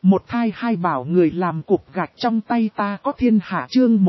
Một thai hai bảo người làm cục gạch trong tay ta có thiên hạ chương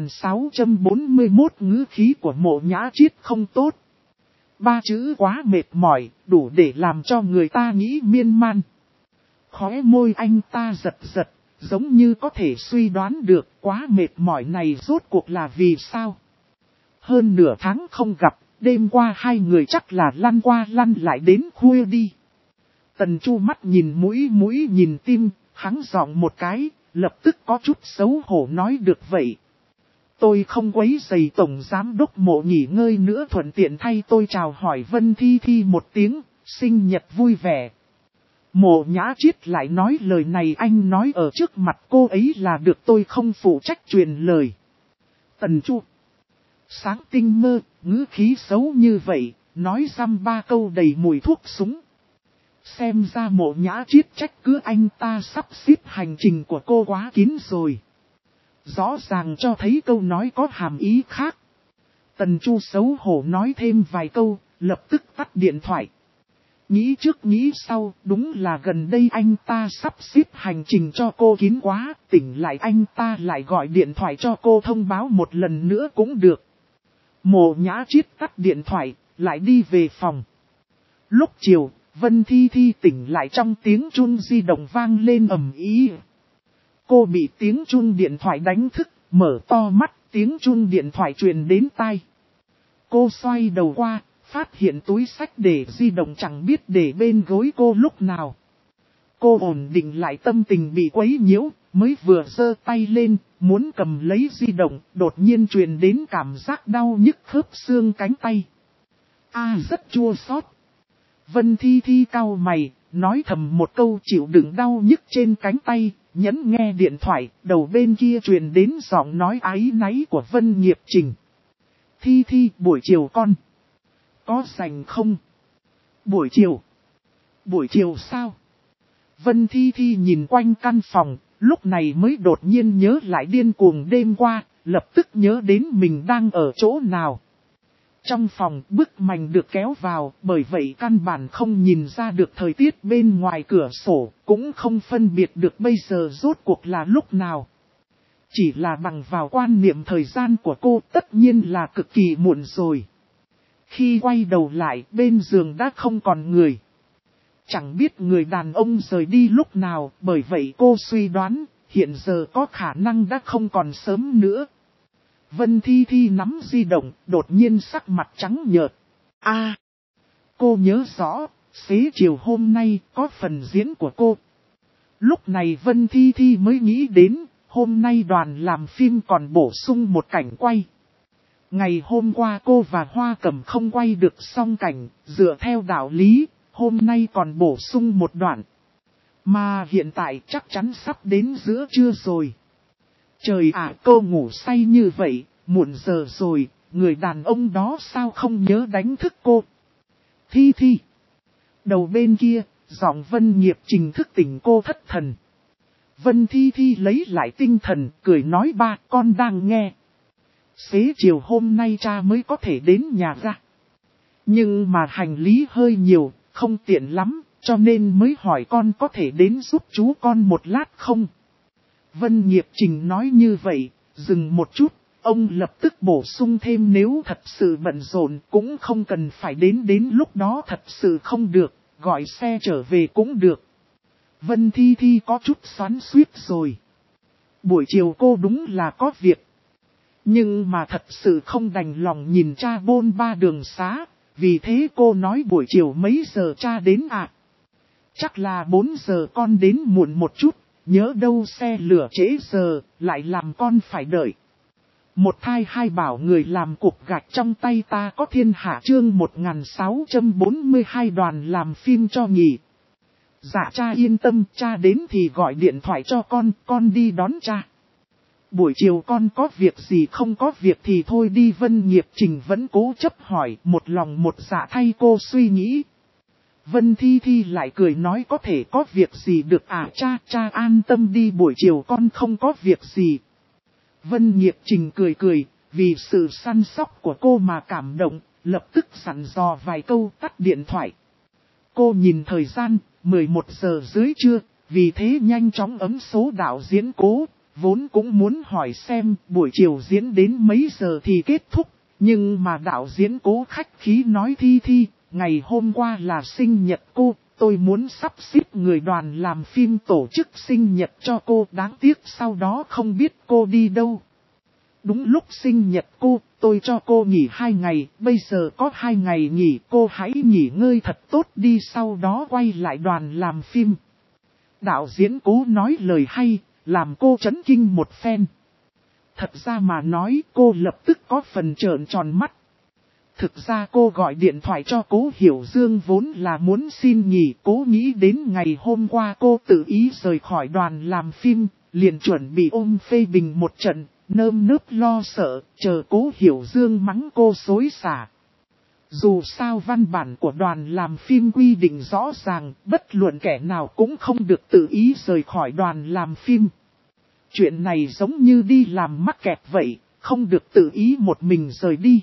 1641 ngữ khí của Mộ Nhã Chiết không tốt. Ba chữ quá mệt mỏi, đủ để làm cho người ta nghĩ miên man. Khóe môi anh ta giật giật, giống như có thể suy đoán được quá mệt mỏi này rốt cuộc là vì sao. Hơn nửa tháng không gặp, đêm qua hai người chắc là lăn qua lăn lại đến khuya đi. Tần Chu mắt nhìn mũi nhìn tim, hắng giọng một cái, lập tức có chút xấu hổ nói được vậy. Tôi không quấy rầy tổng giám đốc Mộ nghỉ ngơi nữa, thuận tiện thay tôi chào hỏi Vân Thi Thi một tiếng, sinh nhật vui vẻ. Mộ Nhã Chiết lại nói lời này anh nói ở trước mặt cô ấy là được, tôi không phụ trách truyền lời. Tần Chu sáng tinh mơ, ngữ khí xấu như vậy, nói dăm ba câu đầy mùi thuốc súng. Xem ra Mộ Nhã Chiết trách cứ anh ta sắp xếp hành trình của cô quá kín rồi. Rõ ràng cho thấy câu nói có hàm ý khác. Tần Chu xấu hổ nói thêm vài câu, lập tức tắt điện thoại. Nghĩ trước nghĩ sau, đúng là gần đây anh ta sắp xếp hành trình cho cô kín quá, tỉnh lại anh ta lại gọi điện thoại cho cô thông báo một lần nữa cũng được. Mộ Nhã Chiết tắt điện thoại, lại đi về phòng. Lúc chiều, Vân Thi Thi tỉnh lại trong tiếng chuông di động vang lên ầm ĩ. Cô bị tiếng chuông điện thoại đánh thức, mở to mắt, tiếng chuông điện thoại truyền đến tai. Cô xoay đầu qua, phát hiện túi xách để di động chẳng biết để bên gối cô lúc nào. Cô ổn định lại tâm tình bị quấy nhiễu, mới vừa giơ tay lên, muốn cầm lấy di động, đột nhiên truyền đến cảm giác đau nhức khớp xương cánh tay. Rất chua xót. Vân Thi Thi cau mày, nói thầm một câu chịu đựng đau nhức trên cánh tay, nhấn nghe điện thoại, đầu bên kia truyền đến giọng nói áy náy của Vân Nghiệp Trình. Thi Thi, buổi chiều con có rảnh không? Buổi chiều sao? Vân Thi Thi nhìn quanh căn phòng, lúc này mới đột nhiên nhớ lại điên cuồng đêm qua, lập tức nhớ đến mình đang ở chỗ nào. Trong phòng bức mành được kéo vào, bởi vậy căn bản không nhìn ra được thời tiết bên ngoài cửa sổ, cũng không phân biệt được bây giờ rốt cuộc là lúc nào. Chỉ là bằng vào quan niệm thời gian của cô tất nhiên là cực kỳ muộn rồi. Khi quay đầu lại bên giường đã không còn người. Chẳng biết người đàn ông rời đi lúc nào, bởi vậy cô suy đoán hiện giờ có khả năng đã không còn sớm nữa. Vân Thi Thi nắm di động, đột nhiên sắc mặt trắng nhợt. Cô nhớ rõ, xế chiều hôm nay có phần diễn của cô. Lúc này Vân Thi Thi mới nghĩ đến, hôm nay đoàn làm phim còn bổ sung một cảnh quay. Ngày hôm qua cô và Hoa Cẩm không quay được xong cảnh, dựa theo đạo lý, hôm nay còn bổ sung một đoạn. Mà hiện tại chắc chắn sắp đến giữa trưa rồi. Trời ạ, cô ngủ say như vậy, muộn giờ rồi, người đàn ông đó sao không nhớ đánh thức cô? Thi Thi. Đầu bên kia, giọng Vân Nghiệp Trình thức tỉnh cô thất thần. Vân Thi Thi lấy lại tinh thần, cười nói ba, con đang nghe. Xế chiều hôm nay cha mới có thể đến nhà ra. Nhưng mà hành lý hơi nhiều, không tiện lắm, cho nên mới hỏi con có thể đến giúp chú con một lát không? Vân Nghiệp Trình nói như vậy, dừng một chút, ông lập tức bổ sung thêm nếu thật sự bận rộn cũng không cần phải đến lúc đó thật sự không được, gọi xe trở về cũng được. Vân Thi Thi có chút xoắn xuýt rồi. Buổi chiều cô đúng là có việc. Nhưng mà thật sự không đành lòng nhìn cha bôn ba đường xá, vì thế cô nói buổi chiều mấy giờ cha đến ạ? Chắc là 4 giờ con đến muộn một chút, nhớ đâu xe lửa trễ giờ, lại làm con phải đợi. Một thai hai bảo người làm cục gạch trong tay ta có thiên hạ chương 1642 đoàn làm phim cho nghỉ. Dạ cha yên tâm, cha đến thì gọi điện thoại cho con đi đón cha. Buổi chiều con có việc gì không có việc thì thôi đi. Vân Nghiệp Trình vẫn cố chấp hỏi, một lòng một dạ thay cô suy nghĩ. Vân Thi Thi lại cười nói có thể có việc gì được cha an tâm đi, buổi chiều con không có việc gì. Vân Nghiệp Trình cười, vì sự săn sóc của cô mà cảm động, lập tức sẵn dò vài câu tắt điện thoại. Cô nhìn thời gian, 11 giờ dưới trưa, vì thế nhanh chóng ấm số đạo diễn Cố, vốn cũng muốn hỏi xem buổi chiều diễn đến mấy giờ thì kết thúc, nhưng mà đạo diễn Cố khách khí nói Thi Thi, ngày hôm qua là sinh nhật cô, tôi muốn sắp xếp người đoàn làm phim tổ chức sinh nhật cho cô, đáng tiếc sau đó không biết cô đi đâu. Đúng lúc sinh nhật cô, tôi cho cô nghỉ 2 ngày, bây giờ có 2 ngày nghỉ, cô hãy nghỉ ngơi thật tốt đi, sau đó quay lại đoàn làm phim. Đạo diễn Cố nói lời hay, làm cô chấn kinh một phen. Thật ra mà nói, cô lập tức có phần trợn tròn mắt. Thực ra cô gọi điện thoại cho Cố Hiểu Dương vốn là muốn xin nghỉ, cố nghĩ đến ngày hôm qua cô tự ý rời khỏi đoàn làm phim, liền chuẩn bị ôm phê bình một trận, nơm nớp lo sợ, chờ Cố Hiểu Dương mắng cô xối xả. Dù sao văn bản của đoàn làm phim quy định rõ ràng, bất luận kẻ nào cũng không được tự ý rời khỏi đoàn làm phim. Chuyện này giống như đi làm mắc kẹt vậy, không được tự ý một mình rời đi.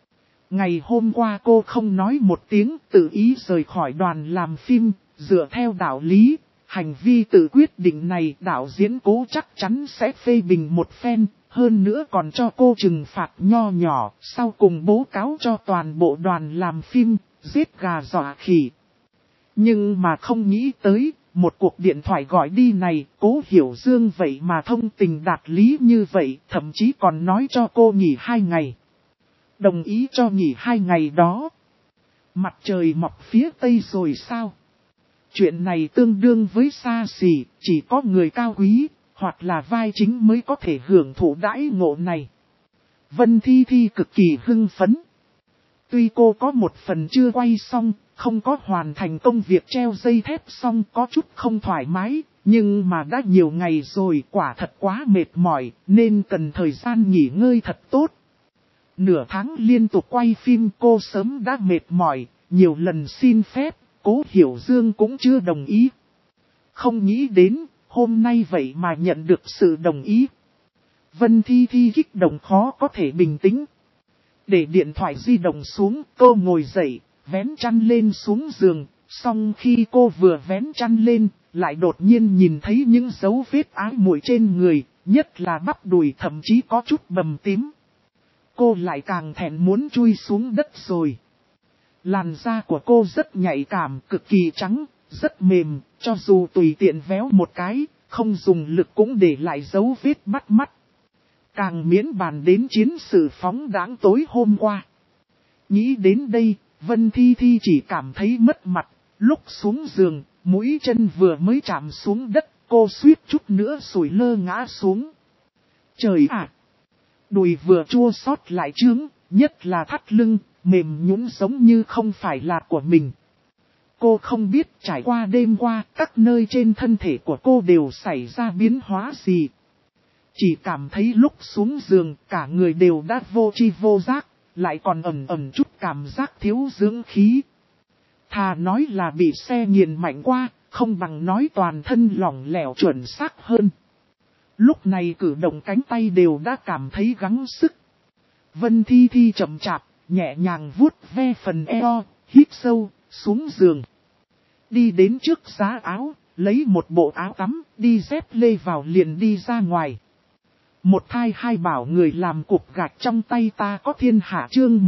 Ngày hôm qua cô không nói một tiếng, tự ý rời khỏi đoàn làm phim, dựa theo đạo lý, hành vi tự quyết định này đạo diễn Cố chắc chắn sẽ phê bình một phen, hơn nữa còn cho cô trừng phạt nho nhỏ, sau cùng bố cáo cho toàn bộ đoàn làm phim, giết gà dọa khỉ. Nhưng mà không nghĩ tới, một cuộc điện thoại gọi đi này, Cố Hiểu Dương vậy mà thông tình đạt lý như vậy, thậm chí còn nói cho cô nghỉ 2 ngày. Đồng ý cho nghỉ 2 ngày đó. Mặt trời mọc phía tây rồi sao? Chuyện này tương đương với xa xỉ, chỉ có người cao quý, hoặc là vai chính mới có thể hưởng thụ đãi ngộ này. Vân Thi Thi cực kỳ hưng phấn. Tuy cô có một phần chưa quay xong, không có hoàn thành công việc treo dây thép xong, có chút không thoải mái, nhưng mà đã nhiều ngày rồi, quả thật quá mệt mỏi, nên cần thời gian nghỉ ngơi thật tốt. Nửa tháng liên tục quay phim cô sớm đã mệt mỏi, nhiều lần xin phép, Cố Hiểu Dương cũng chưa đồng ý. Không nghĩ đến, hôm nay vậy mà nhận được sự đồng ý. Vân Thi Thi kích động khó có thể bình tĩnh. Để điện thoại di động xuống, cô ngồi dậy, vén chăn lên xuống giường, xong khi cô vừa vén chăn lên, lại đột nhiên nhìn thấy những dấu vết ái muội trên người, nhất là bắp đùi thậm chí có chút bầm tím. Cô lại càng thẹn muốn chui xuống đất rồi. Làn da của cô rất nhạy cảm, cực kỳ trắng, rất mềm, cho dù tùy tiện véo một cái, không dùng lực cũng để lại dấu vết bắt mắt. Càng miễn bàn đến chiến sự phóng đãng tối hôm qua. Nghĩ đến đây, Vân Thi Thi chỉ cảm thấy mất mặt, lúc xuống giường, mũi chân vừa mới chạm xuống đất, cô suýt chút nữa sủi lơ ngã xuống. Trời ạ! Đùi vừa chua xót lại chướng, nhất là thắt lưng, mềm nhũn giống như không phải là của mình. Cô không biết trải qua đêm qua, các nơi trên thân thể của cô đều xảy ra biến hóa gì. Chỉ cảm thấy lúc xuống giường, cả người đều đã vô tri vô giác, lại còn ẩn chút cảm giác thiếu dưỡng khí. Thà nói là bị xe nghiền mạnh qua, không bằng nói toàn thân lỏng lẻo chuẩn xác hơn. Lúc này cử động cánh tay đều đã cảm thấy gắng sức. Vân Thi Thi chậm chạp, nhẹ nhàng vuốt ve phần eo, hít sâu, xuống giường. Đi đến trước giá áo, lấy một bộ áo tắm, đi dép lê vào liền đi ra ngoài. Một thai hai bảo người làm cục gạch trong tay ta có thiên hạ chương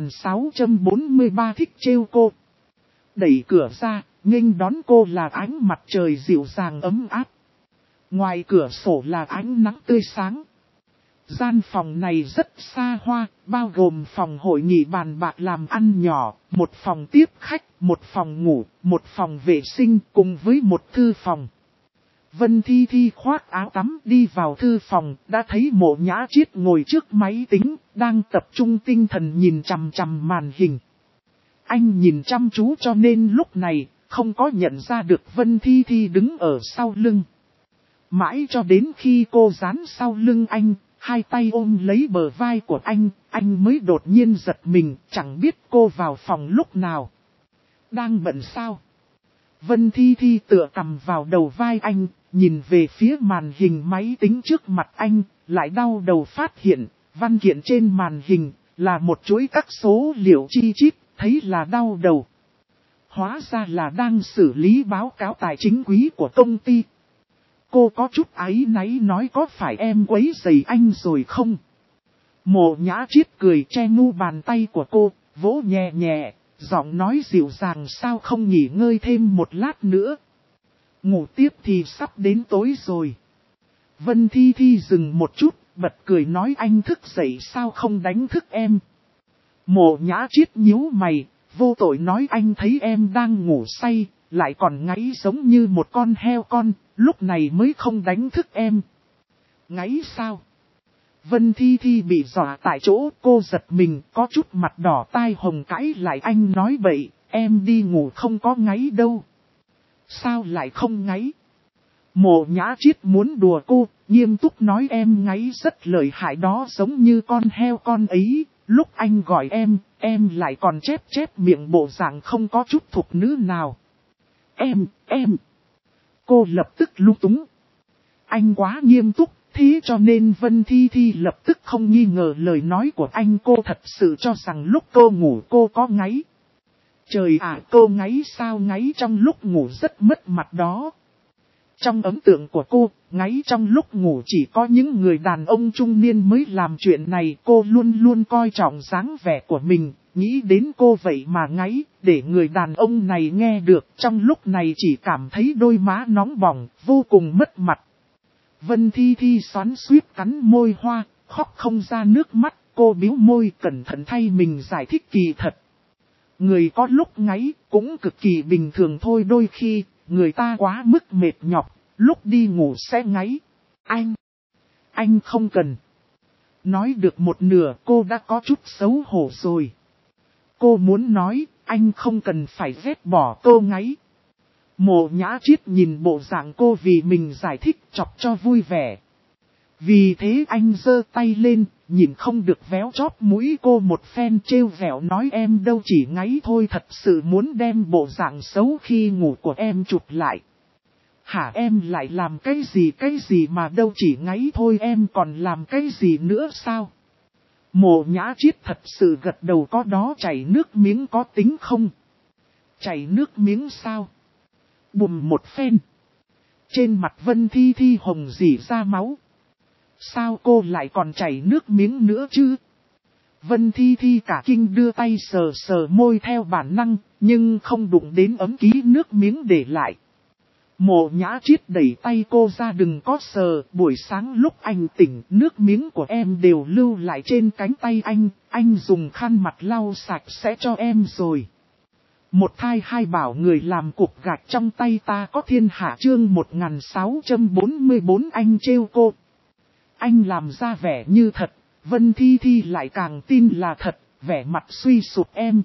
1643 thích trêu cô. Đẩy cửa ra, nghênh đón cô là ánh mặt trời dịu dàng ấm áp. Ngoài cửa sổ là ánh nắng tươi sáng. Gian phòng này rất xa hoa, bao gồm phòng hội nghị bàn bạc làm ăn nhỏ, một phòng tiếp khách, một phòng ngủ, một phòng vệ sinh cùng với một thư phòng. Vân Thi Thi khoác áo tắm đi vào thư phòng, đã thấy Mộ Nhã Chiết ngồi trước máy tính, đang tập trung tinh thần nhìn chằm chằm màn hình. Anh nhìn chăm chú cho nên lúc này, không có nhận ra được Vân Thi Thi đứng ở sau lưng. Mãi cho đến khi cô dán sau lưng anh, hai tay ôm lấy bờ vai của anh mới đột nhiên giật mình, chẳng biết cô vào phòng lúc nào. Đang bận sao? Vân Thi Thi tựa cầm vào đầu vai anh, nhìn về phía màn hình máy tính trước mặt anh, lại đau đầu phát hiện, văn kiện trên màn hình, là một chuỗi các số liệu chi chít, thấy là đau đầu. Hóa ra là đang xử lý báo cáo tài chính quý của công ty, cô có chút áy náy nói có phải em quấy rầy anh rồi không? Mộ Nhã Chiết cười che ngu bàn tay của cô, vỗ nhẹ nhẹ, giọng nói dịu dàng sao không nghỉ ngơi thêm một lát nữa. Ngủ tiếp thì sắp đến tối rồi. Vân Thi Thi dừng một chút, bật cười nói anh thức dậy sao không đánh thức em. Mộ Nhã Chiết nhíu mày, vô tội nói anh thấy em đang ngủ say, lại còn ngáy giống như một con heo con, lúc này mới không đánh thức em. Ngáy sao? Vân Thi Thi bị dọa tại chỗ, cô giật mình, có chút mặt đỏ tai hồng cãi lại anh nói bậy, em đi ngủ không có ngáy đâu. Sao lại không ngáy? Mộ Nhã Chiết muốn đùa cô, nghiêm túc nói em ngáy rất lợi hại đó giống như con heo con ấy, lúc anh gọi em lại còn chép miệng bộ dạng không có chút thục nữ nào. Em. Cô lập tức lung túng. Anh quá nghiêm túc, thế cho nên Vân Thi Thi lập tức không nghi ngờ lời nói của anh, cô thật sự cho rằng lúc cô ngủ cô có ngáy. Trời ạ, cô ngáy sao? Ngáy trong lúc ngủ rất mất mặt đó. Trong ấn tượng của cô, ngáy trong lúc ngủ chỉ có những người đàn ông trung niên mới làm chuyện này. Cô luôn luôn coi trọng dáng vẻ của mình, nghĩ đến cô vậy mà ngáy, để người đàn ông này nghe được. Trong lúc này chỉ cảm thấy đôi má nóng bỏng, vô cùng mất mặt. Vân Thi Thi xoắn xuýt cắn môi hoa, khóc không ra nước mắt. Cô bĩu môi cẩn thận thay mình giải thích kỳ thật. Người có lúc ngáy cũng cực kỳ bình thường thôi, đôi khi người ta quá mức mệt nhọc, lúc đi ngủ sẽ ngáy. Anh không cần. Nói được một nửa cô đã có chút xấu hổ rồi. Cô muốn nói, anh không cần phải ghét bỏ cô ngáy. Mộ Nhã Chiết nhìn bộ dạng cô vì mình giải thích chọc cho vui vẻ. Vì thế anh giơ tay lên, nhìn không được véo chóp mũi cô một phen trêu vẻo nói em đâu chỉ ngáy thôi, thật sự muốn đem bộ dạng xấu khi ngủ của em chụp lại. Hả, em lại làm cái gì mà đâu chỉ ngáy thôi, em còn làm cái gì nữa sao? Mộ Nhã Chiết thật sự gật đầu, có đó, chảy nước miếng có tính không? Chảy nước miếng sao? Bùm một phen. Trên mặt Vân Thi Thi hồng rỉ ra máu. Sao cô lại còn chảy nước miếng nữa chứ? Vân Thi Thi cả kinh đưa tay sờ sờ môi theo bản năng, nhưng không đụng đến ấm ký nước miếng để lại. Mộ Nhã Chiết đẩy tay cô ra, đừng có sờ, buổi sáng lúc anh tỉnh, nước miếng của em đều lưu lại trên cánh tay anh dùng khăn mặt lau sạch sẽ cho em rồi. Một thai hai bảo người làm cục gạch trong tay ta có thiên hạ, chương 1644 anh trêu cô. Anh làm ra vẻ như thật, Vân Thi Thi lại càng tin là thật, vẻ mặt suy sụp em.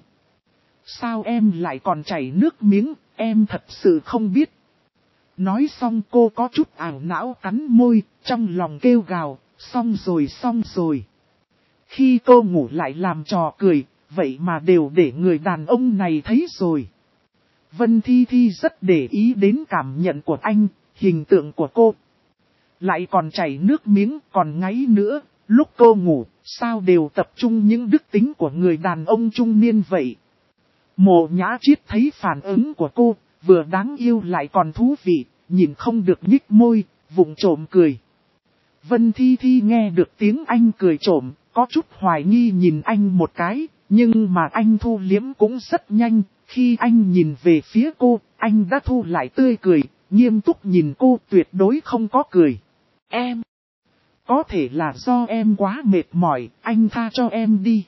Sao em lại còn chảy nước miếng, em thật sự không biết. Nói xong cô có chút ảo não cắn môi, trong lòng kêu gào, xong rồi. Khi cô ngủ lại làm trò cười, vậy mà đều để người đàn ông này thấy rồi. Vân Thi Thi rất để ý đến cảm nhận của anh, hình tượng của cô. Lại còn chảy nước miếng, còn ngáy nữa, lúc cô ngủ, sao đều tập trung những đức tính của người đàn ông trung niên vậy. Mộ Nhã Chiết thấy phản ứng của cô, vừa đáng yêu lại còn thú vị, nhìn không được nhích môi, vụng trộm cười. Vân Thi Thi nghe được tiếng anh cười trộm, có chút hoài nghi nhìn anh một cái, nhưng mà anh thu liếm cũng rất nhanh. Khi anh nhìn về phía cô, anh đã thu lại tươi cười, nghiêm túc nhìn cô, tuyệt đối không có cười. Em, có thể là do em quá mệt mỏi, anh tha cho em đi.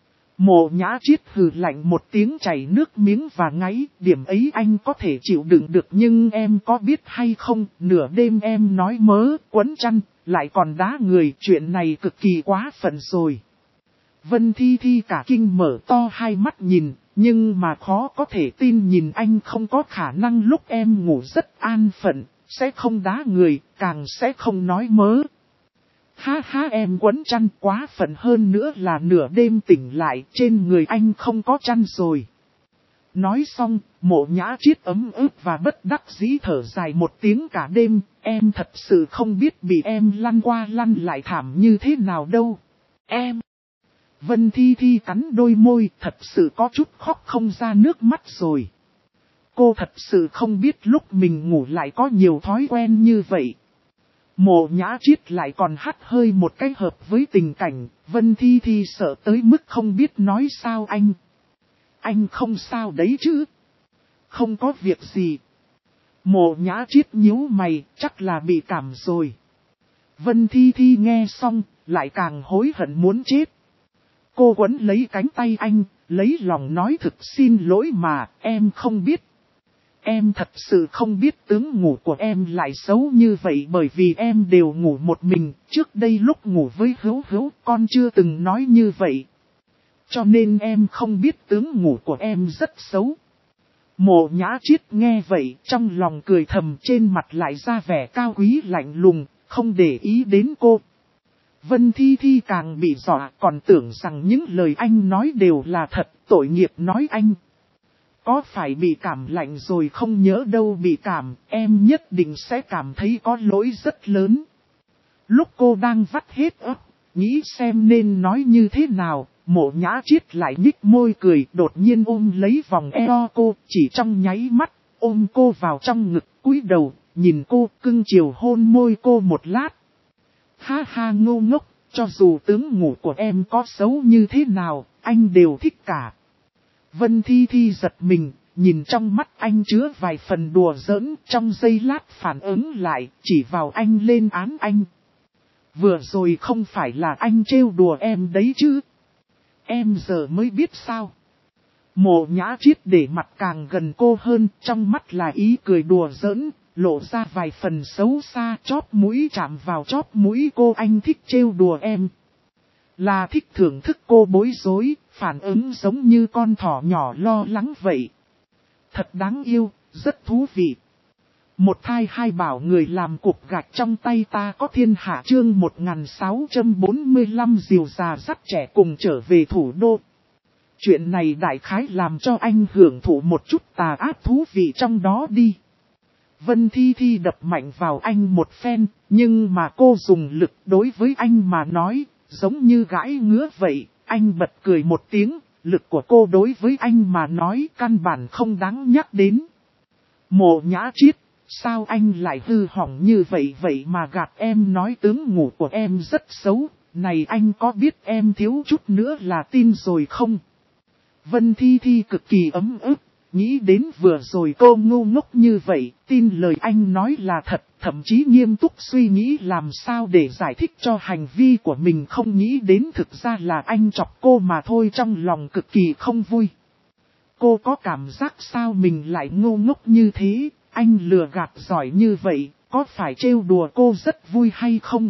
Mộ Nhã Chiết hừ lạnh một tiếng, chảy nước miếng và ngáy, điểm ấy anh có thể chịu đựng được, nhưng em có biết hay không, nửa đêm em nói mớ, quấn chăn, lại còn đá người, chuyện này cực kỳ quá phận rồi. Vân Thi Thi cả kinh mở to hai mắt nhìn, nhưng mà khó có thể tin nhìn anh, không có khả năng lúc em ngủ rất an phận, sẽ không đá người, càng sẽ không nói mớ. Ha ha, em quấn chăn quá phận, hơn nữa là nửa đêm tỉnh lại, trên người anh không có chăn rồi. Nói xong, Mộ Nhã Chiết ấm ức và bất đắc dĩ thở dài một tiếng, cả đêm, em thật sự không biết bị em lăn qua lăn lại thảm như thế nào đâu. Em. Vân Thi Thi cắn đôi môi, thật sự có chút khóc không ra nước mắt rồi. Cô thật sự không biết lúc mình ngủ lại có nhiều thói quen như vậy. Mộ Nhã Triết lại còn hắt hơi một cái hợp với tình cảnh, Vân Thi Thi sợ tới mức không biết nói sao anh. Anh không sao đấy chứ? Không có việc gì. Mộ Nhã Triết nhíu mày, chắc là bị cảm rồi. Vân Thi Thi nghe xong, lại càng hối hận muốn chết. Cô quấn lấy cánh tay anh, lấy lòng nói thực xin lỗi mà, em không biết. Em thật sự không biết tướng ngủ của em lại xấu như vậy bởi vì em đều ngủ một mình, trước đây lúc ngủ với Hữu Hữu con chưa từng nói như vậy. Cho nên em không biết tướng ngủ của em rất xấu. Mộ Nhã Triết nghe vậy, trong lòng cười thầm, trên mặt lại ra vẻ cao quý lạnh lùng, không để ý đến cô. Vân Thi Thi càng bị dọa, còn tưởng rằng những lời anh nói đều là thật, tội nghiệp nói anh. Có phải bị cảm lạnh rồi không nhớ đâu, bị cảm, em nhất định sẽ cảm thấy có lỗi rất lớn. Lúc cô đang vắt hết ấp, nghĩ xem nên nói như thế nào, Mộ Nhã Triết lại nhích môi cười, đột nhiên ôm lấy vòng eo cô, chỉ trong nháy mắt, ôm cô vào trong ngực, cúi đầu, nhìn cô, cưng chiều hôn môi cô một lát. Ha ha ngô ngốc, cho dù tướng ngủ của em có xấu như thế nào, anh đều thích cả. Vân Thi Thi giật mình, nhìn trong mắt anh chứa vài phần đùa giỡn, trong giây lát phản ứng lại, chỉ vào anh lên án anh. Vừa rồi không phải là anh trêu đùa em đấy chứ? Em giờ mới biết sao? Mộ Nhã Triết để mặt càng gần cô hơn, trong mắt là ý cười đùa giỡn, lộ ra vài phần xấu xa, chóp mũi chạm vào chóp mũi cô, anh thích trêu đùa em. Là thích thưởng thức cô bối rối, phản ứng giống như con thỏ nhỏ lo lắng vậy. Thật đáng yêu, rất thú vị. Một thai hai bảo người làm cục gạch trong tay ta có thiên hạ, chương 1645 diều già dắt trẻ cùng trở về thủ đô. Chuyện này đại khái làm cho anh hưởng thụ một chút tà ác thú vị trong đó đi. Vân Thi Thi đập mạnh vào anh một phen, nhưng mà cô dùng lực đối với anh mà nói, giống như gãi ngứa vậy. Anh bật cười một tiếng, lực của cô đối với anh mà nói căn bản không đáng nhắc đến. Mộ Nhã Triết, sao anh lại hư hỏng như vậy mà gạt em nói tướng ngủ của em rất xấu, này anh có biết em thiếu chút nữa là tin rồi không? Vân Thi Thi cực kỳ ấm ức, nghĩ đến vừa rồi cô ngu ngốc như vậy, tin lời anh nói là thật, thậm chí nghiêm túc suy nghĩ làm sao để giải thích cho hành vi của mình, không nghĩ đến thực ra là anh chọc cô mà thôi, trong lòng cực kỳ không vui. Cô có cảm giác sao mình lại ngu ngốc như thế, anh lừa gạt giỏi như vậy, có phải trêu đùa cô rất vui hay không?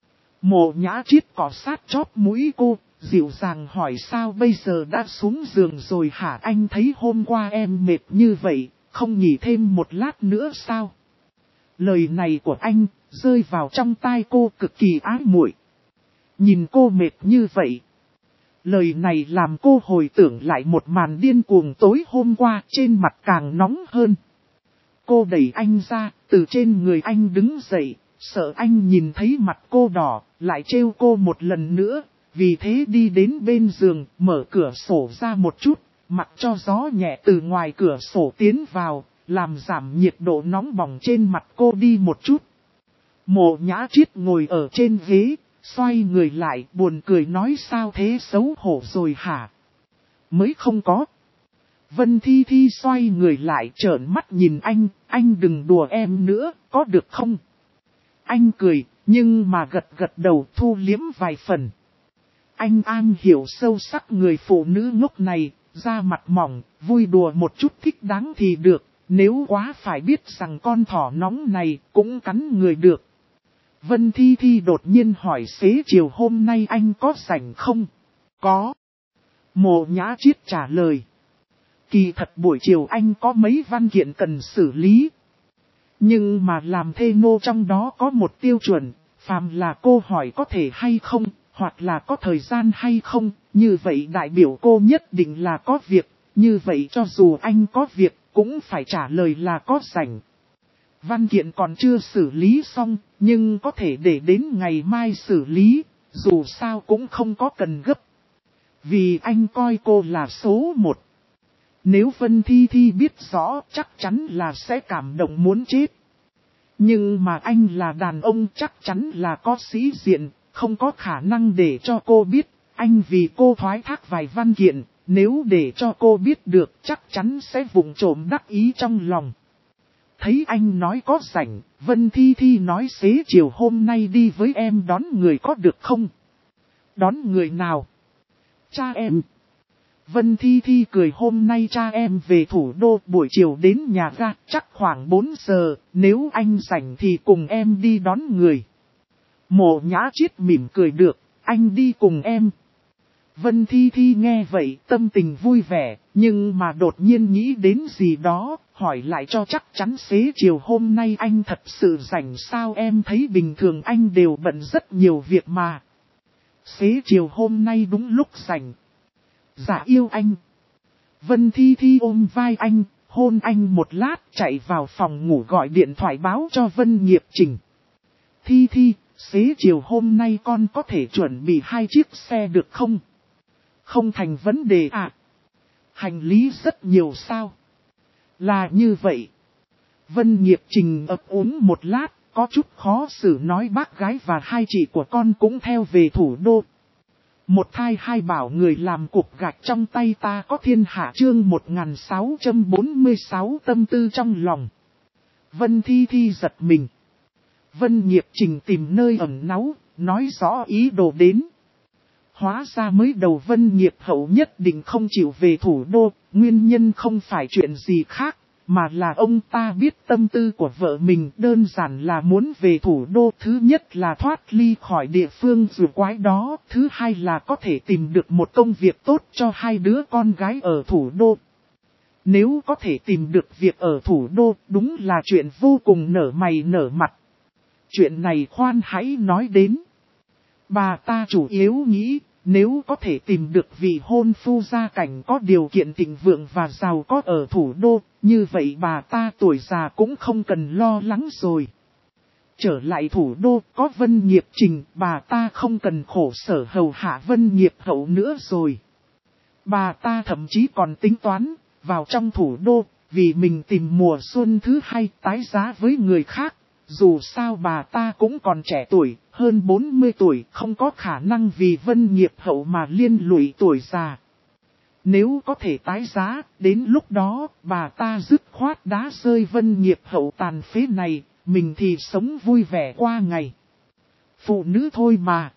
Mộ Nhã Triết cọ sát chóp mũi cô, dịu dàng hỏi sao bây giờ đã xuống giường rồi hả, anh thấy hôm qua em mệt như vậy, không nghỉ thêm một lát nữa sao? Lời này của anh, rơi vào trong tai cô cực kỳ ái muội. Nhìn cô mệt như vậy. Lời này làm cô hồi tưởng lại một màn điên cuồng tối hôm qua, trên mặt càng nóng hơn. Cô đẩy anh ra, từ trên người anh đứng dậy, sợ anh nhìn thấy mặt cô đỏ, lại trêu cô một lần nữa. Vì thế đi đến bên giường, mở cửa sổ ra một chút, mặc cho gió nhẹ từ ngoài cửa sổ tiến vào, làm giảm nhiệt độ nóng bỏng trên mặt cô đi một chút. Mộ Nhã Triết ngồi ở trên ghế, xoay người lại buồn cười nói sao thế, xấu hổ rồi hả? Mới không có. Vân Thi Thi xoay người lại trợn mắt nhìn anh đừng đùa em nữa, có được không? Anh cười, nhưng mà gật gật đầu thu liếm vài phần. Anh an hiểu sâu sắc người phụ nữ ngốc này, da mặt mỏng, vui đùa một chút thích đáng thì được, nếu quá phải biết rằng con thỏ nóng này cũng cắn người được. Vân Thi Thi đột nhiên hỏi xế chiều hôm nay anh có rảnh không? Có. Mộ Nhã Triết trả lời. Kỳ thật buổi chiều anh có mấy văn kiện cần xử lý. Nhưng mà làm thê nô trong đó có một tiêu chuẩn, phàm là cô hỏi có thể hay không, hoặc là có thời gian hay không, như vậy đại biểu cô nhất định là có việc, như vậy cho dù anh có việc, cũng phải trả lời là có rảnh. Văn kiện còn chưa xử lý xong, nhưng có thể để đến ngày mai xử lý, dù sao cũng không có cần gấp. Vì anh coi cô là số 1. Nếu Vân Thi Thi biết rõ chắc chắn là sẽ cảm động muốn chết. Nhưng mà anh là đàn ông chắc chắn là có sĩ diện, không có khả năng để cho cô biết. Anh vì cô thoái thác vài văn kiện, nếu để cho cô biết được chắc chắn sẽ vụng trộm đắc ý trong lòng. Thấy anh nói có rảnh, Vân Thi Thi nói xế chiều hôm nay đi với em đón người có được không? Đón người nào? Cha em. Vân Thi Thi cười hôm nay cha em về thủ đô buổi chiều đến nhà ga chắc khoảng 4 giờ, nếu anh rảnh thì cùng em đi đón người. Mộ Nhã Chiết mỉm cười được, anh đi cùng em. Vân Thi Thi nghe vậy tâm tình vui vẻ, nhưng mà đột nhiên nghĩ đến gì đó, hỏi lại cho chắc chắn xế chiều hôm nay anh thật sự rảnh sao em thấy bình thường anh đều bận rất nhiều việc mà. Xế chiều hôm nay đúng lúc rảnh. Dạ yêu anh. Vân Thi Thi ôm vai anh, hôn anh một lát chạy vào phòng ngủ gọi điện thoại báo cho Vân Nghiệp Trình. Thi Thi, xế chiều hôm nay con có thể chuẩn bị 2 chiếc xe được không? Không thành vấn đề à? Hành lý rất nhiều sao? Là như vậy. Vân Nghiệp Trình ấp úng một lát, có chút khó xử nói bác gái và 2 chị của con cũng theo về thủ đô. Một thai hai bảo người làm cục gạch trong tay ta có thiên hạ chương 1646 tâm tư trong lòng. Vân Thi Thi giật mình. Vân Nghiệp Trình tìm nơi ẩn náu, nói rõ ý đồ đến. Hóa ra mới đầu Vân Nghiệp Hậu nhất định không chịu về thủ đô, nguyên nhân không phải chuyện gì khác, mà là ông ta biết tâm tư của vợ mình đơn giản là muốn về thủ đô. Thứ nhất là thoát ly khỏi địa phương rùa quái đó, thứ hai là có thể tìm được một công việc tốt cho 2 đứa con gái ở thủ đô. Nếu có thể tìm được việc ở thủ đô, đúng là chuyện vô cùng nở mày nở mặt. Chuyện này khoan hãy nói đến. Bà ta chủ yếu nghĩ, nếu có thể tìm được vị hôn phu gia cảnh có điều kiện thịnh vượng và giàu có ở thủ đô, như vậy bà ta tuổi già cũng không cần lo lắng rồi. Trở lại thủ đô có Vân Nghiệp Trình, bà ta không cần khổ sở hầu hạ Vân Nghiệp Hậu nữa rồi. Bà ta thậm chí còn tính toán, vào trong thủ đô, vì mình tìm mùa xuân thứ 2 tái giá với người khác. Dù sao bà ta cũng còn trẻ tuổi, hơn 40 tuổi, không có khả năng vì Vân Nghiệp Hậu mà liên lụy tuổi già. Nếu có thể tái giá, đến lúc đó, bà ta dứt khoát đá rơi Vân Nghiệp Hậu tàn phế này, mình thì sống vui vẻ qua ngày. Phụ nữ thôi mà.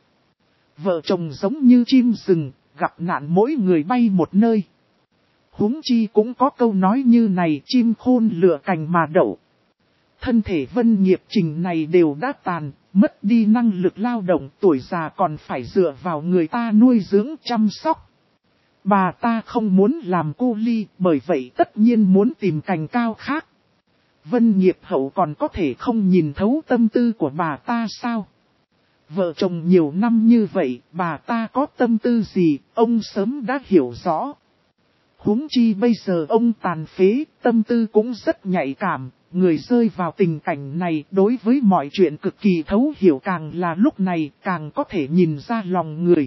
Vợ chồng giống như chim rừng, gặp nạn mỗi người bay một nơi. Huống chi cũng có câu nói như này, chim khôn lựa cành mà đậu. Thân thể Vân Nghiệp Trình này đều đã tàn, mất đi năng lực lao động, tuổi già còn phải dựa vào người ta nuôi dưỡng chăm sóc. Bà ta không muốn làm cô ly, bởi vậy tất nhiên muốn tìm cành cao khác. Vân Nghiệp Hậu còn có thể không nhìn thấu tâm tư của bà ta sao? Vợ chồng nhiều năm như vậy, bà ta có tâm tư gì, ông sớm đã hiểu rõ. Huống chi bây giờ ông tàn phế, tâm tư cũng rất nhạy cảm. Người rơi vào tình cảnh này đối với mọi chuyện cực kỳ thấu hiểu, càng là lúc này càng có thể nhìn ra lòng người.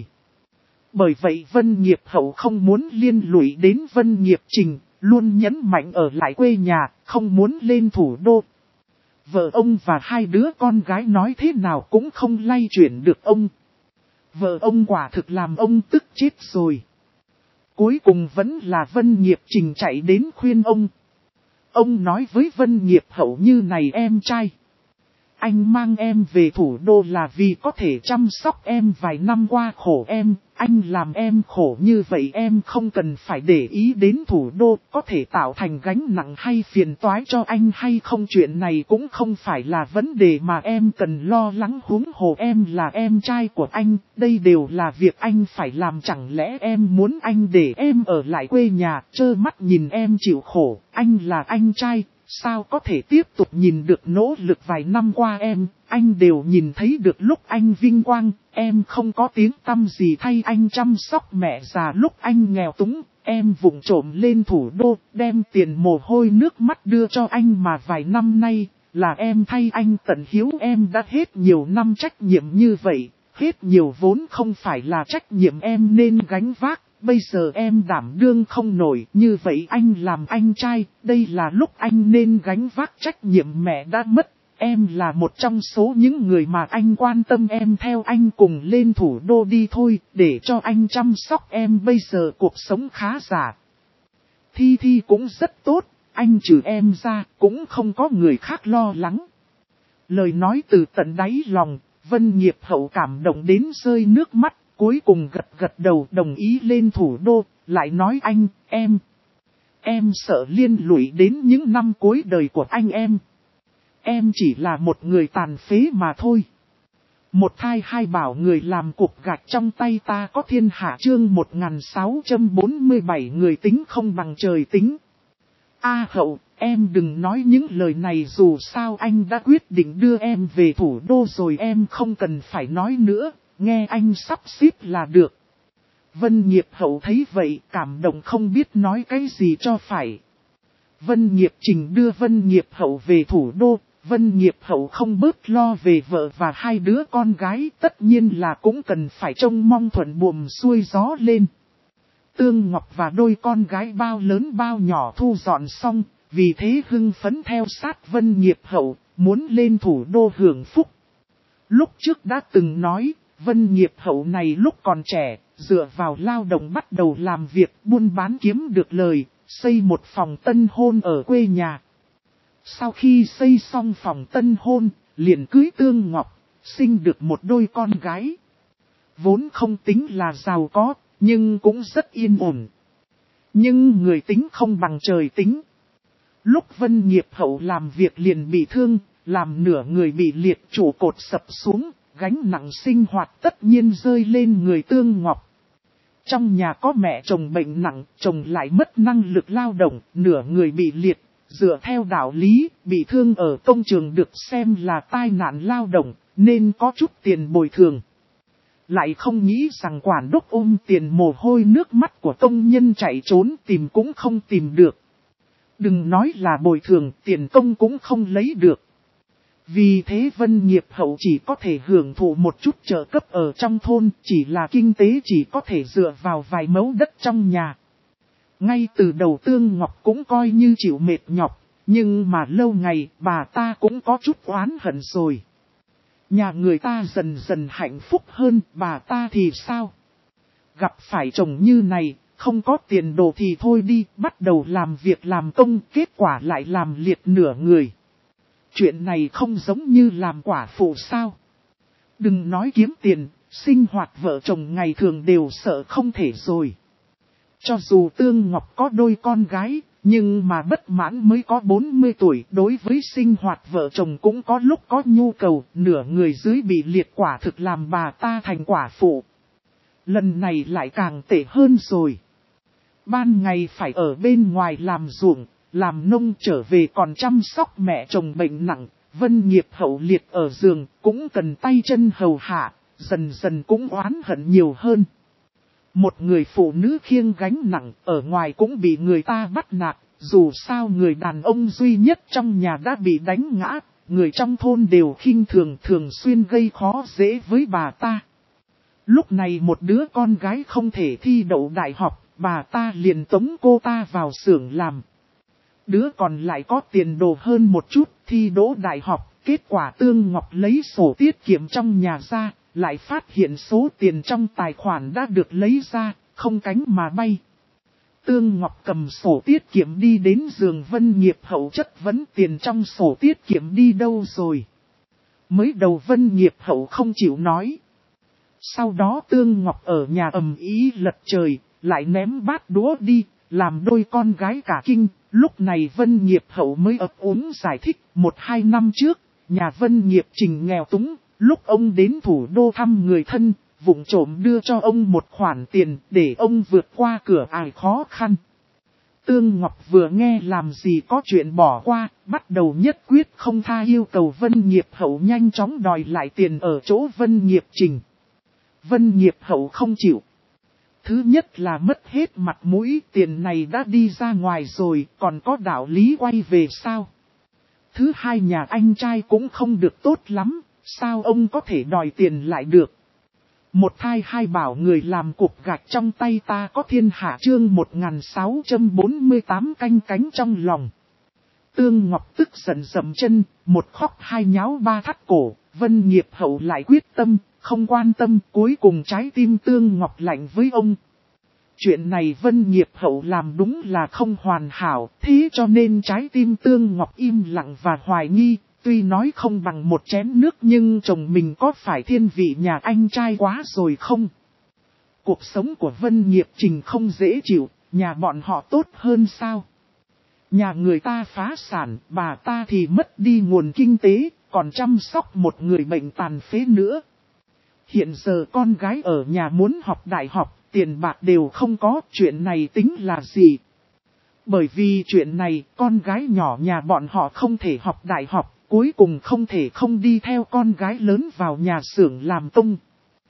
Bởi vậy Vân Nghiệp Hậu không muốn liên lụy đến Vân Nghiệp Trình, luôn nhấn mạnh ở lại quê nhà, không muốn lên thủ đô. Vợ ông và 2 đứa con gái nói thế nào cũng không lay chuyển được ông. Vợ ông quả thực làm ông tức chết rồi. Cuối cùng vẫn là Vân Nghiệp Trình chạy đến khuyên ông. Ông nói với Vân Nghiệp Hậu như này: em trai, anh mang em về thủ đô là vì có thể chăm sóc em vài năm qua khổ em. Anh làm em khổ như vậy em không cần phải để ý đến thủ đô có thể tạo thành gánh nặng hay phiền toái cho anh hay không. Chuyện này cũng không phải là vấn đề mà em cần lo lắng, huống hồ em là em trai của anh. Đây đều là việc anh phải làm, chẳng lẽ em muốn anh để em ở lại quê nhà trơ mắt nhìn em chịu khổ. Anh là anh trai, sao có thể tiếp tục nhìn được nỗ lực vài năm qua em, anh đều nhìn thấy được lúc anh vinh quang, em không có tiếng tăm gì thay anh chăm sóc mẹ già lúc anh nghèo túng, em vụng trộm lên thủ đô, đem tiền mồ hôi nước mắt đưa cho anh mà vài năm nay, là em thay anh tận hiếu. Em đã hết nhiều năm trách nhiệm như vậy, hết nhiều vốn không phải là trách nhiệm em nên gánh vác. Bây giờ em đảm đương không nổi, như vậy anh làm anh trai, đây là lúc anh nên gánh vác trách nhiệm mẹ đã mất. em là một trong số những người mà anh quan tâm, em theo anh cùng lên thủ đô đi thôi, để cho anh chăm sóc em, bây giờ cuộc sống khá giả. Thi Thi cũng rất tốt, anh trừ em ra, cũng không có người khác lo lắng. Lời nói từ tận đáy lòng, Vân Nghiệp Hậu cảm động đến rơi nước mắt, cuối cùng gật gật đầu đồng ý lên thủ đô, lại nói anh, em sợ liên lụy đến những năm cuối đời của anh em. Em chỉ là một người tàn phế mà thôi. Một thai hai bảo người làm cục gạch trong tay ta có thiên hạ chương 1647 người tính không bằng trời tính. Hậu, em đừng nói những lời này, dù sao anh đã quyết định đưa em về thủ đô rồi, em không cần phải nói nữa, nghe anh sắp xếp là được. Vân Nghiệp Hậu thấy vậy cảm động không biết nói cái gì cho phải. Vân Nghiệp Trình đưa Vân Nghiệp Hậu về thủ đô, Vân Nghiệp Hậu không bớt lo về vợ và hai đứa con gái, tất nhiên là cũng cần phải trông mong thuận buồm xuôi gió lên. Tương Ngọc và đôi con gái bao lớn bao nhỏ thu dọn xong, vì thế hưng phấn theo sát Vân Nghiệp Hậu, muốn lên thủ đô hưởng phúc. Lúc trước đã từng nói, Vân Nghiệp Hậu này lúc còn trẻ, dựa vào lao động bắt đầu làm việc buôn bán kiếm được lời, xây một phòng tân hôn ở quê nhà. Sau khi xây xong phòng tân hôn, liền cưới Tương Ngọc, sinh được một đôi con gái. Vốn không tính là giàu có, nhưng cũng rất yên ổn. Nhưng người tính không bằng trời tính. Lúc Vân Nghiệp Hậu làm việc liền bị thương, làm nửa người bị liệt, trụ cột sập xuống, gánh nặng sinh hoạt tất nhiên rơi lên người Tương Ngọc. Trong nhà có mẹ chồng bệnh nặng, chồng lại mất năng lực lao động, nửa người bị liệt, dựa theo đạo lý, bị thương ở công trường được xem là tai nạn lao động, nên có chút tiền bồi thường. Lại không nghĩ rằng quản đốc ôm tiền mồ hôi nước mắt của công nhân chạy trốn tìm cũng không tìm được. Đừng nói là bồi thường, tiền công cũng không lấy được. Vì thế Vân Nghiệp Hậu chỉ có thể hưởng thụ một chút trợ cấp ở trong thôn, chỉ là kinh tế chỉ có thể dựa vào vài mẫu đất trong nhà. Ngay từ đầu Tương Ngọc cũng coi như chịu mệt nhọc, nhưng mà lâu ngày bà ta cũng có chút oán hận rồi. Nhà người ta dần dần hạnh phúc hơn, bà ta thì sao? Gặp phải chồng như này, không có tiền đồ thì thôi đi, bắt đầu làm việc làm công, kết quả lại làm liệt nửa người. Chuyện này không giống như làm quả phụ sao? Đừng nói kiếm tiền, sinh hoạt vợ chồng ngày thường đều sợ không thể rồi. Cho dù Tương Ngọc có đôi con gái, nhưng mà bất mãn mới có 40 tuổi, đối với sinh hoạt vợ chồng cũng có lúc có nhu cầu, nửa người dưới bị liệt quả thực làm bà ta thành quả phụ. Lần này lại càng tệ hơn rồi. Ban ngày phải ở bên ngoài làm ruộng, làm nông, trở về còn chăm sóc mẹ chồng bệnh nặng, Vân Nghiệp Hậu liệt ở giường, cũng cần tay chân hầu hạ, dần dần cũng oán hận nhiều hơn. Một người phụ nữ khiêng gánh nặng, ở ngoài cũng bị người ta bắt nạt, dù sao người đàn ông duy nhất trong nhà đã bị đánh ngã, người trong thôn đều khinh thường, thường xuyên gây khó dễ với bà ta. Lúc này một đứa con gái không thể thi đậu đại học, bà ta liền tống cô ta vào xưởng làm. Đứa còn lại có tiền đồ hơn một chút, thi đỗ đại học, kết quả Tương Ngọc lấy sổ tiết kiệm trong nhà ra, lại phát hiện số tiền trong tài khoản đã được lấy ra, không cánh mà bay. Tương Ngọc cầm sổ tiết kiệm đi đến giường Vân Nghiệp Hậu chất vấn tiền trong sổ tiết kiệm đi đâu rồi. Mới đầu Vân Nghiệp Hậu không chịu nói. Sau đó Tương Ngọc ở nhà ầm ĩ lật trời, lại ném bát đũa đi, làm đôi con gái cả kinh. Lúc này Vân Nghiệp Hậu mới ấp úng giải thích, 1-2 năm trước, nhà Vân Nghiệp Trình nghèo túng, lúc ông đến thủ đô thăm người thân, vụng trộm đưa cho ông một khoản tiền để ông vượt qua cửa ải khó khăn. Tương Ngọc vừa nghe làm gì có chuyện bỏ qua, bắt đầu nhất quyết không tha yêu cầu Vân Nghiệp Hậu nhanh chóng đòi lại tiền ở chỗ Vân Nghiệp Trình. Vân Nghiệp Hậu không chịu. Thứ nhất là mất hết mặt mũi, tiền này đã đi ra ngoài rồi, còn có đạo lý quay về sao? Thứ hai nhà anh trai cũng không được tốt lắm, sao ông có thể đòi tiền lại được? Một thai hai bảo người làm cục gạch trong tay ta có thiên hạ chương 1648 canh cánh trong lòng. Tương Ngọc tức giận dậm chân, một khóc hai nháo ba thắt cổ, Vân Nghiệp Hậu lại quyết tâm, không quan tâm, cuối cùng trái tim Tương Ngọc lạnh với ông. Chuyện này Vân Nghiệp Hậu làm đúng là không hoàn hảo, thế cho nên trái tim Tương Ngọc im lặng và hoài nghi, tuy nói không bằng một chén nước nhưng chồng mình có phải thiên vị nhà anh trai quá rồi không? Cuộc sống của Vân Nghiệp Trình không dễ chịu, nhà bọn họ tốt hơn sao? Nhà người ta phá sản, bà ta thì mất đi nguồn kinh tế, còn chăm sóc một người bệnh tàn phế nữa. Hiện giờ con gái ở nhà muốn học đại học, tiền bạc đều không có, chuyện này tính là gì? Bởi vì chuyện này, con gái nhỏ nhà bọn họ không thể học đại học, cuối cùng không thể không đi theo con gái lớn vào nhà xưởng làm công.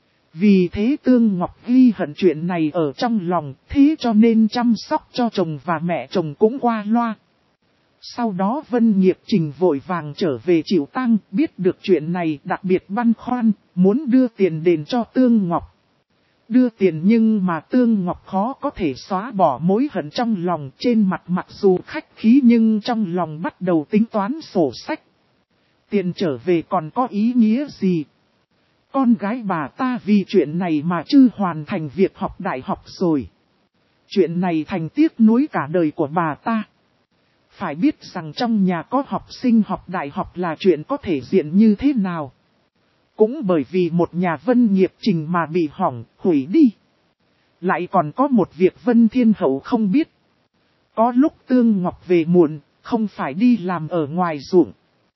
Vì thế Tương Ngọc ghi hận chuyện này ở trong lòng, thế cho nên chăm sóc cho chồng và mẹ chồng cũng qua loa. Sau đó Vân Nghiệp Trình vội vàng trở về chịu tang, biết được chuyện này đặc biệt băn khoăn, muốn đưa tiền đền cho Tương Ngọc. Đưa tiền nhưng mà Tương Ngọc khó có thể xóa bỏ mối hận trong lòng, trên mặt mặc dù khách khí nhưng trong lòng bắt đầu tính toán sổ sách. Tiền trở về còn có ý nghĩa gì? Con gái bà ta vì chuyện này mà chưa hoàn thành việc học đại học rồi. Chuyện này thành tiếc nuối cả đời của bà ta. Phải biết rằng trong nhà có học sinh học đại học là chuyện có thể diện như thế nào. Cũng bởi vì một nhà Vân Nghiệp Trình mà bị hỏng, hủy đi. Lại còn có một việc Vân Thiên Hậu không biết. Có lúc Tương Ngọc về muộn, không phải đi làm ở ngoài ruộng.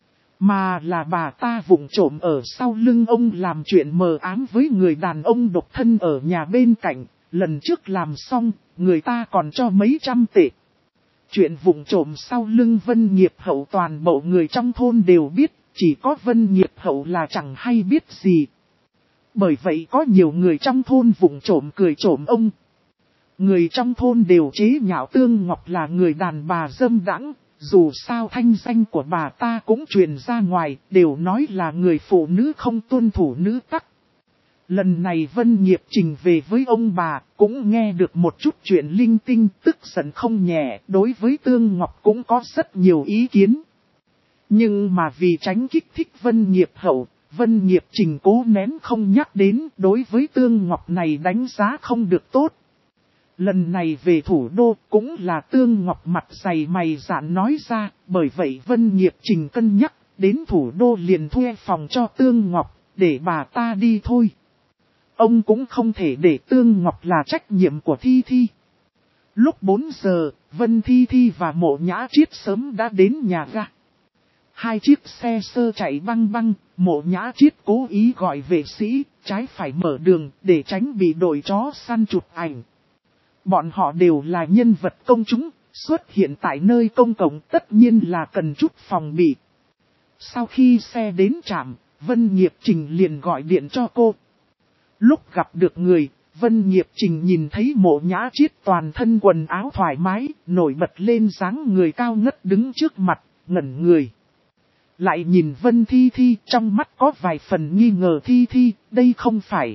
Mà là bà ta vụng trộm ở sau lưng ông làm chuyện mờ ám với người đàn ông độc thân ở nhà bên cạnh. Lần trước làm xong, người ta còn cho mấy trăm tệ. Chuyện vụng trộm sau lưng Vân Nghiệp Hậu toàn bộ người trong thôn đều biết, chỉ có Vân Nghiệp Hậu là chẳng hay biết gì. Bởi vậy có nhiều người trong thôn vụng trộm cười trộm ông. Người trong thôn đều chế nhạo Tương Ngọc là người đàn bà dâm đãng, dù sao thanh danh của bà ta cũng truyền ra ngoài, đều nói là người phụ nữ không tuân thủ nữ tắc. Lần này Vân Nghiệp Trình về với ông bà, cũng nghe được một chút chuyện linh tinh, tức giận không nhẹ, đối với Tương Ngọc cũng có rất nhiều ý kiến. Nhưng mà vì tránh kích thích Vân Nghiệp Hậu, Vân Nghiệp Trình cố nén không nhắc đến, đối với Tương Ngọc này đánh giá không được tốt. Lần này về thủ đô cũng là Tương Ngọc mặt dày mày dạn nói ra, bởi vậy Vân Nghiệp Trình cân nhắc, đến thủ đô liền thuê phòng cho Tương Ngọc, để bà ta đi thôi. Ông cũng không thể để Tương Ngọc là trách nhiệm của Thi Thi. Lúc 4 giờ, Vân Thi Thi và Mộ Nhã Triết sớm đã đến nhà ga. Hai chiếc xe sơ chạy băng băng, Mộ Nhã Triết cố ý gọi vệ sĩ, trái phải mở đường để tránh bị đội chó săn chụp ảnh. Bọn họ đều là nhân vật công chúng, xuất hiện tại nơi công cộng tất nhiên là cần chút phòng bị. Sau khi xe đến trạm, Vân Nghiệp Trình liền gọi điện cho cô. Lúc gặp được người, Vân Nghiệp Trình nhìn thấy Mộ Nhã Triết toàn thân quần áo thoải mái, nổi bật lên dáng người cao ngất đứng trước mặt, ngẩn người. Lại nhìn Vân Thi Thi, trong mắt có vài phần nghi ngờ. Thi Thi, đây không phải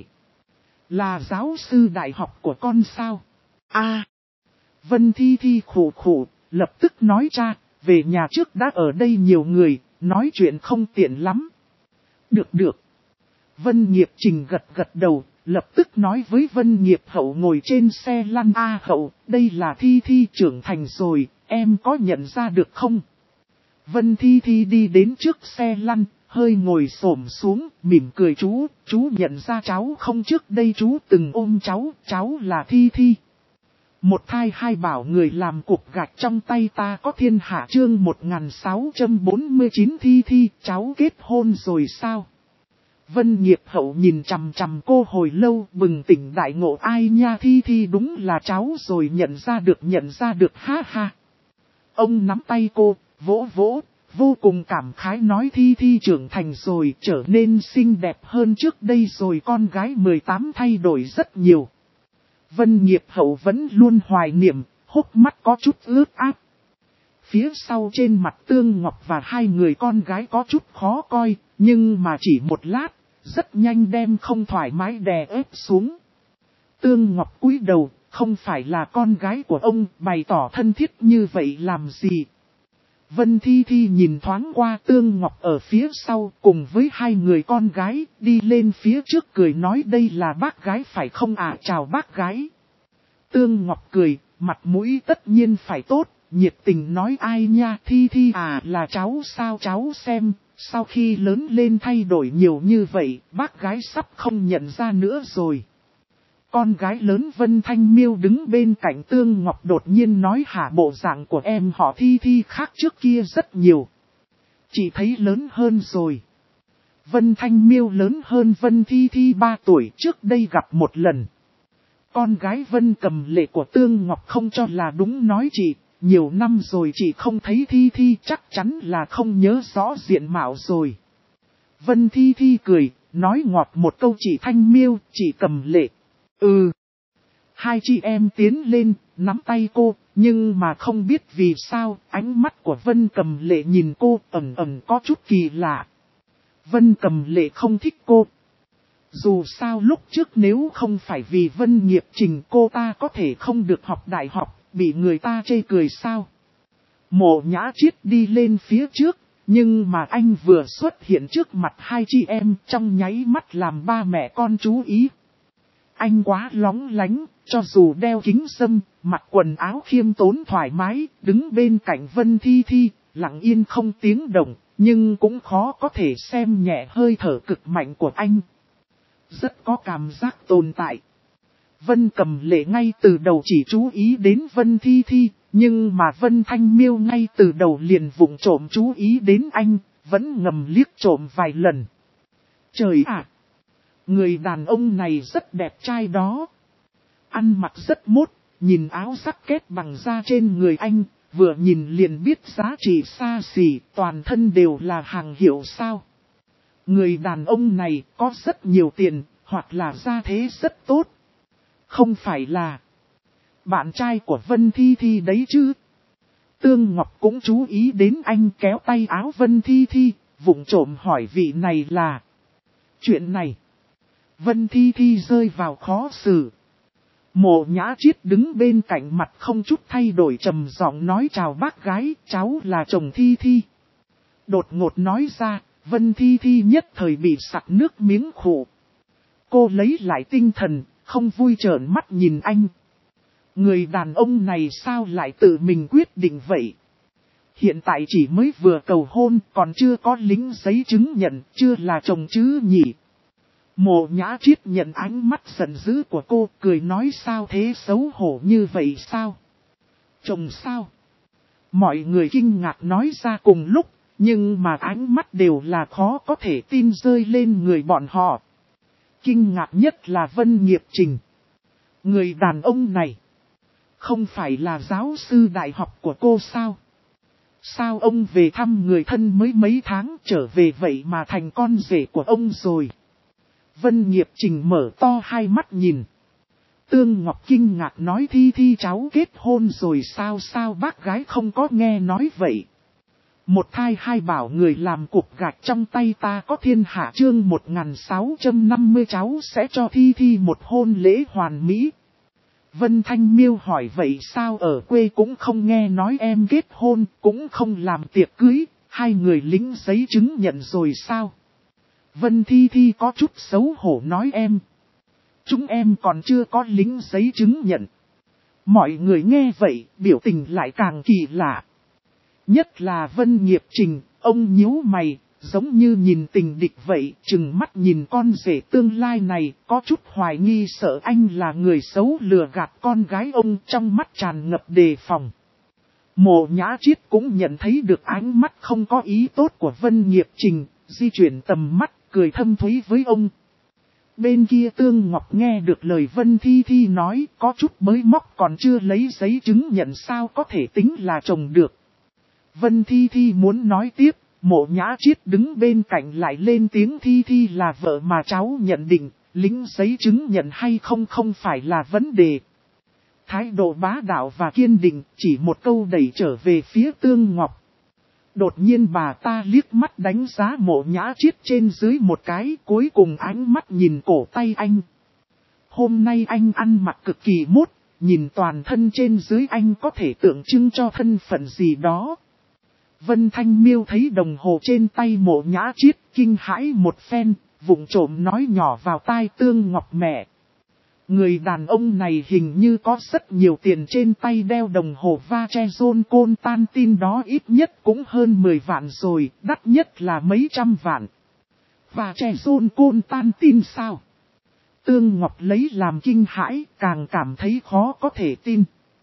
là giáo sư đại học của con sao? Vân Thi Thi khổ khổ, lập tức nói cha, về nhà trước đã ở đây nhiều người, nói chuyện không tiện lắm. Được. Vân Nghiệp Trình gật đầu, lập tức nói với Vân Nghiệp Hậu ngồi trên xe lăn. Hậu, đây là Thi Thi trưởng thành rồi, em có nhận ra được không? Vân Thi Thi đi đến trước xe lăn, hơi ngồi xổm xuống, mỉm cười. Chú nhận ra cháu không? Trước đây chú từng ôm cháu là Thi Thi. Một thai hai bảo người làm cục gạch trong tay ta có thiên hạ. Chương 1649 Thi Thi, cháu kết hôn rồi sao? Vân Nghiệp Hậu nhìn chằm chằm cô hồi lâu, bừng tỉnh đại ngộ. Ai nha, Thi Thi đúng là cháu rồi, nhận ra được ha ha. Ông nắm tay cô, vỗ, vô cùng cảm khái nói Thi Thi trưởng thành rồi, trở nên xinh đẹp hơn trước đây rồi, con gái 18 thay đổi rất nhiều. Vân Nghiệp Hậu vẫn luôn hoài niệm, hốc mắt có chút ướt át. Phía sau trên mặt Tương Ngọc và hai người con gái có chút khó coi, nhưng mà chỉ một lát, rất nhanh đem không thoải mái đè ép xuống. Tương Ngọc cúi đầu, không phải là con gái của ông, bày tỏ thân thiết như vậy làm gì? Vân Thi Thi nhìn thoáng qua Tương Ngọc ở phía sau cùng với hai người con gái đi lên phía trước cười nói đây là bác gái phải không ạ, chào bác gái. Tương Ngọc cười, mặt mũi tất nhiên phải tốt, nhiệt tình nói ai nha Thi Thi à là cháu sao cháu xem, sau khi lớn lên thay đổi nhiều như vậy, bác gái sắp không nhận ra nữa rồi. Con gái lớn Vân Thanh Miêu đứng bên cạnh Tương Ngọc đột nhiên nói hả bộ dạng của em họ Thi Thi khác trước kia rất nhiều. Chị thấy lớn hơn rồi. Vân Thanh Miêu lớn hơn Vân Thi Thi 3 tuổi trước đây gặp một lần. Con gái Vân Cầm Lệ của Tương Ngọc không cho là đúng nói chị, nhiều năm rồi chị không thấy Thi Thi chắc chắn là không nhớ rõ diện mạo rồi. Vân Thi Thi cười, nói ngọt một câu chị Thanh Miêu, chị Cầm Lệ. Ừ. Hai chị em tiến lên, nắm tay cô, nhưng mà không biết vì sao, ánh mắt của Vân Cầm Lệ nhìn cô ẩn ẩn có chút kỳ lạ. Vân Cầm Lệ không thích cô. Dù sao lúc trước nếu không phải vì Vân Nghiệp Trình cô ta có thể không được học đại học, bị người ta chê cười sao. Mộ Nhã Chiết đi lên phía trước, nhưng mà anh vừa xuất hiện trước mặt hai chị em trong nháy mắt làm ba mẹ con chú ý. Anh quá lóng lánh, cho dù đeo kính râm, mặc quần áo khiêm tốn thoải mái, đứng bên cạnh Vân Thi Thi, lặng yên không tiếng động, nhưng cũng khó có thể xem nhẹ hơi thở cực mạnh của anh. Rất có cảm giác tồn tại. Vân Cầm Lệ ngay từ đầu chỉ chú ý đến Vân Thi Thi, nhưng mà Vân Thanh Miêu ngay từ đầu liền vụng trộm chú ý đến anh, vẫn ngầm liếc trộm vài lần. Trời ạ! Người đàn ông này rất đẹp trai đó. Ăn mặc rất mốt, nhìn áo sắc kết bằng da trên người anh, vừa nhìn liền biết giá trị xa xỉ, toàn thân đều là hàng hiệu sao. Người đàn ông này có rất nhiều tiền, hoặc là gia thế rất tốt. Không phải là bạn trai của Vân Thi Thi đấy chứ. Tương Ngọc cũng chú ý đến anh kéo tay áo Vân Thi Thi, vụng trộm hỏi vị này là. Chuyện này, Vân Thi Thi rơi vào khó xử. Mộ Nhã Chiết đứng bên cạnh mặt không chút thay đổi trầm giọng nói chào bác gái, cháu là chồng Thi Thi. Đột ngột nói ra, Vân Thi Thi nhất thời bị sặc nước miếng khổ. Cô lấy lại tinh thần, không vui trợn mắt nhìn anh. Người đàn ông này sao lại tự mình quyết định vậy? Hiện tại chỉ mới vừa cầu hôn, còn chưa có lính giấy chứng nhận, chưa là chồng chứ nhỉ? Mộ Nhã Chiết nhận ánh mắt giận dữ của cô, cười nói sao thế xấu hổ như vậy sao? Chồng sao? Mọi người kinh ngạc nói ra cùng lúc, nhưng mà ánh mắt đều là khó có thể tin rơi lên người bọn họ. Kinh ngạc nhất là Vân Nghiệp Trình. Người đàn ông này, không phải là giáo sư đại học của cô sao? Sao ông về thăm người thân mới mấy tháng trở về vậy mà thành con rể của ông rồi? Vân Nghiệp Trình mở to hai mắt nhìn. Tương Ngọc kinh ngạc nói Thi Thi cháu kết hôn rồi sao bác gái không có nghe nói vậy. Một thai hai bảo người làm cục gạch trong tay ta có thiên hạ chương 1650 cháu sẽ cho Thi Thi một hôn lễ hoàn mỹ. Vân Thanh Miêu hỏi vậy sao ở quê cũng không nghe nói em kết hôn, cũng không làm tiệc cưới, hai người lính giấy chứng nhận rồi sao? Vân Thi Thi có chút xấu hổ nói em. Chúng em còn chưa có lính giấy chứng nhận. Mọi người nghe vậy, biểu tình lại càng kỳ lạ. Nhất là Vân Nghiệp Trình, ông nhíu mày, giống như nhìn tình địch vậy, chừng mắt nhìn con rể tương lai này, có chút hoài nghi sợ anh là người xấu lừa gạt con gái ông trong mắt tràn ngập đề phòng. Mộ Nhã Chiết cũng nhận thấy được ánh mắt không có ý tốt của Vân Nghiệp Trình, di chuyển tầm mắt, cười thâm thúy với ông. Bên kia Tương Ngọc nghe được lời Vân Thi Thi nói, có chút mới móc còn chưa lấy giấy chứng nhận sao có thể tính là chồng được. Vân Thi Thi muốn nói tiếp, Mộ Nhã Chiết đứng bên cạnh lại lên tiếng Thi Thi là vợ mà cháu nhận định, lính giấy chứng nhận hay không phải là vấn đề. Thái độ bá đạo và kiên định, chỉ một câu đẩy trở về phía Tương Ngọc. Đột nhiên bà ta liếc mắt đánh giá Mộ Nhã Chiết trên dưới một cái, cuối cùng ánh mắt nhìn cổ tay anh. Hôm nay anh ăn mặc cực kỳ mốt, nhìn toàn thân trên dưới anh có thể tượng trưng cho thân phận gì đó. Vân Thanh Miêu thấy đồng hồ trên tay Mộ Nhã Chiết, kinh hãi một phen, vụng trộm nói nhỏ vào tai Tương Ngọc mẹ. Người đàn ông này hình như có rất nhiều tiền, trên tay đeo đồng hồ Vacheron Constantin đó ít nhất cũng hơn 10 vạn rồi, đắt nhất là mấy trăm vạn. Vacheron Constantin sao? Tương Ngọc lấy làm kinh hãi, càng cảm thấy khó có thể tin.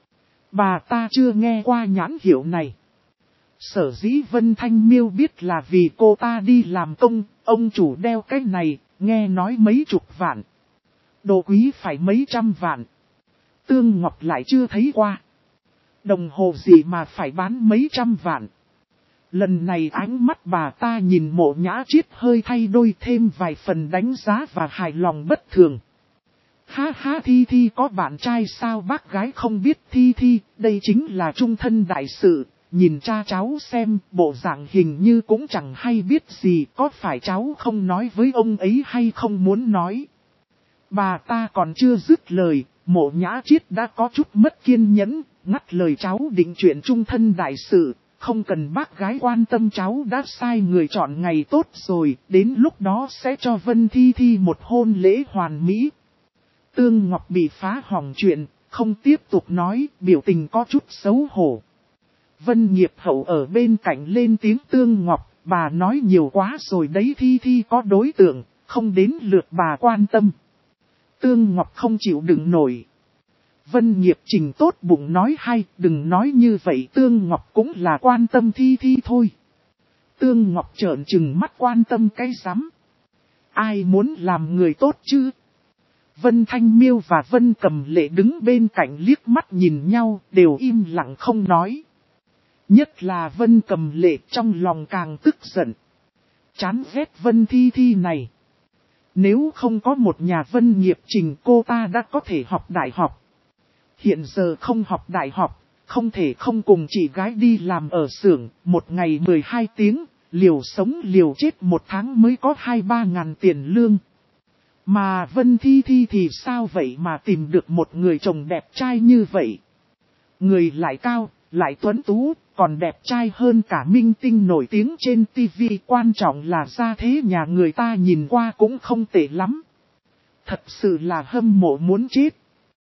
Bà ta chưa nghe qua nhãn hiệu này. Sở dĩ Vân Thanh Miêu biết là vì cô ta đi làm công, ông chủ đeo cái này, nghe nói mấy chục vạn. Đồ quý phải mấy trăm vạn. Tương Ngọc lại chưa thấy qua. Đồng hồ gì mà phải bán mấy trăm vạn. Lần này ánh mắt bà ta nhìn Mộ Nhã Chiết hơi thay đổi, thêm vài phần đánh giá và hài lòng bất thường. Ha ha, Thi Thi có bạn trai sao? Bác gái không biết Thi Thi, đây chính là trung thân đại sự. Nhìn cha cháu xem, bộ dạng hình như cũng chẳng hay biết gì, có phải cháu không nói với ông ấy hay không muốn nói. Bà ta còn chưa dứt lời, Mộ Nhã Chiết đã có chút mất kiên nhẫn, ngắt lời cháu định chuyện trung thân đại sự, không cần bác gái quan tâm, cháu đã sai người chọn ngày tốt rồi, đến lúc đó sẽ cho Vân Thi Thi một hôn lễ hoàn mỹ. Tương Ngọc bị phá hỏng chuyện, không tiếp tục nói, biểu tình có chút xấu hổ. Vân Nghiệp Hậu ở bên cạnh lên tiếng, Tương Ngọc, bà nói nhiều quá rồi đấy, Thi Thi có đối tượng, không đến lượt bà quan tâm. Tương Ngọc không chịu đựng nổi. Vân Nghiệp Trình tốt bụng nói hay, đừng nói như vậy, Tương Ngọc cũng là quan tâm Thi Thi thôi. Tương Ngọc trợn trừng mắt, quan tâm cái rắm. Ai muốn làm người tốt chứ? Vân Thanh Miêu và Vân Cầm Lệ đứng bên cạnh liếc mắt nhìn nhau, đều im lặng không nói. Nhất là Vân Cầm Lệ trong lòng càng tức giận. Chán ghét Vân Thi Thi này. Nếu không có một nhà Vân Nghiệp Trình, cô ta đã có thể học đại học. Hiện giờ không học đại học, không thể không cùng chị gái đi làm ở xưởng, một ngày 12 tiếng, liều sống liều chết, một tháng mới có 2-3 ngàn tiền lương. Mà Vân Thi Thi thì sao vậy mà tìm được một người chồng đẹp trai như vậy? Người lại cao, lại tuấn tú, còn đẹp trai hơn cả minh tinh nổi tiếng trên TV, quan trọng là gia thế nhà người ta nhìn qua cũng không tệ lắm. Thật sự là hâm mộ muốn chết.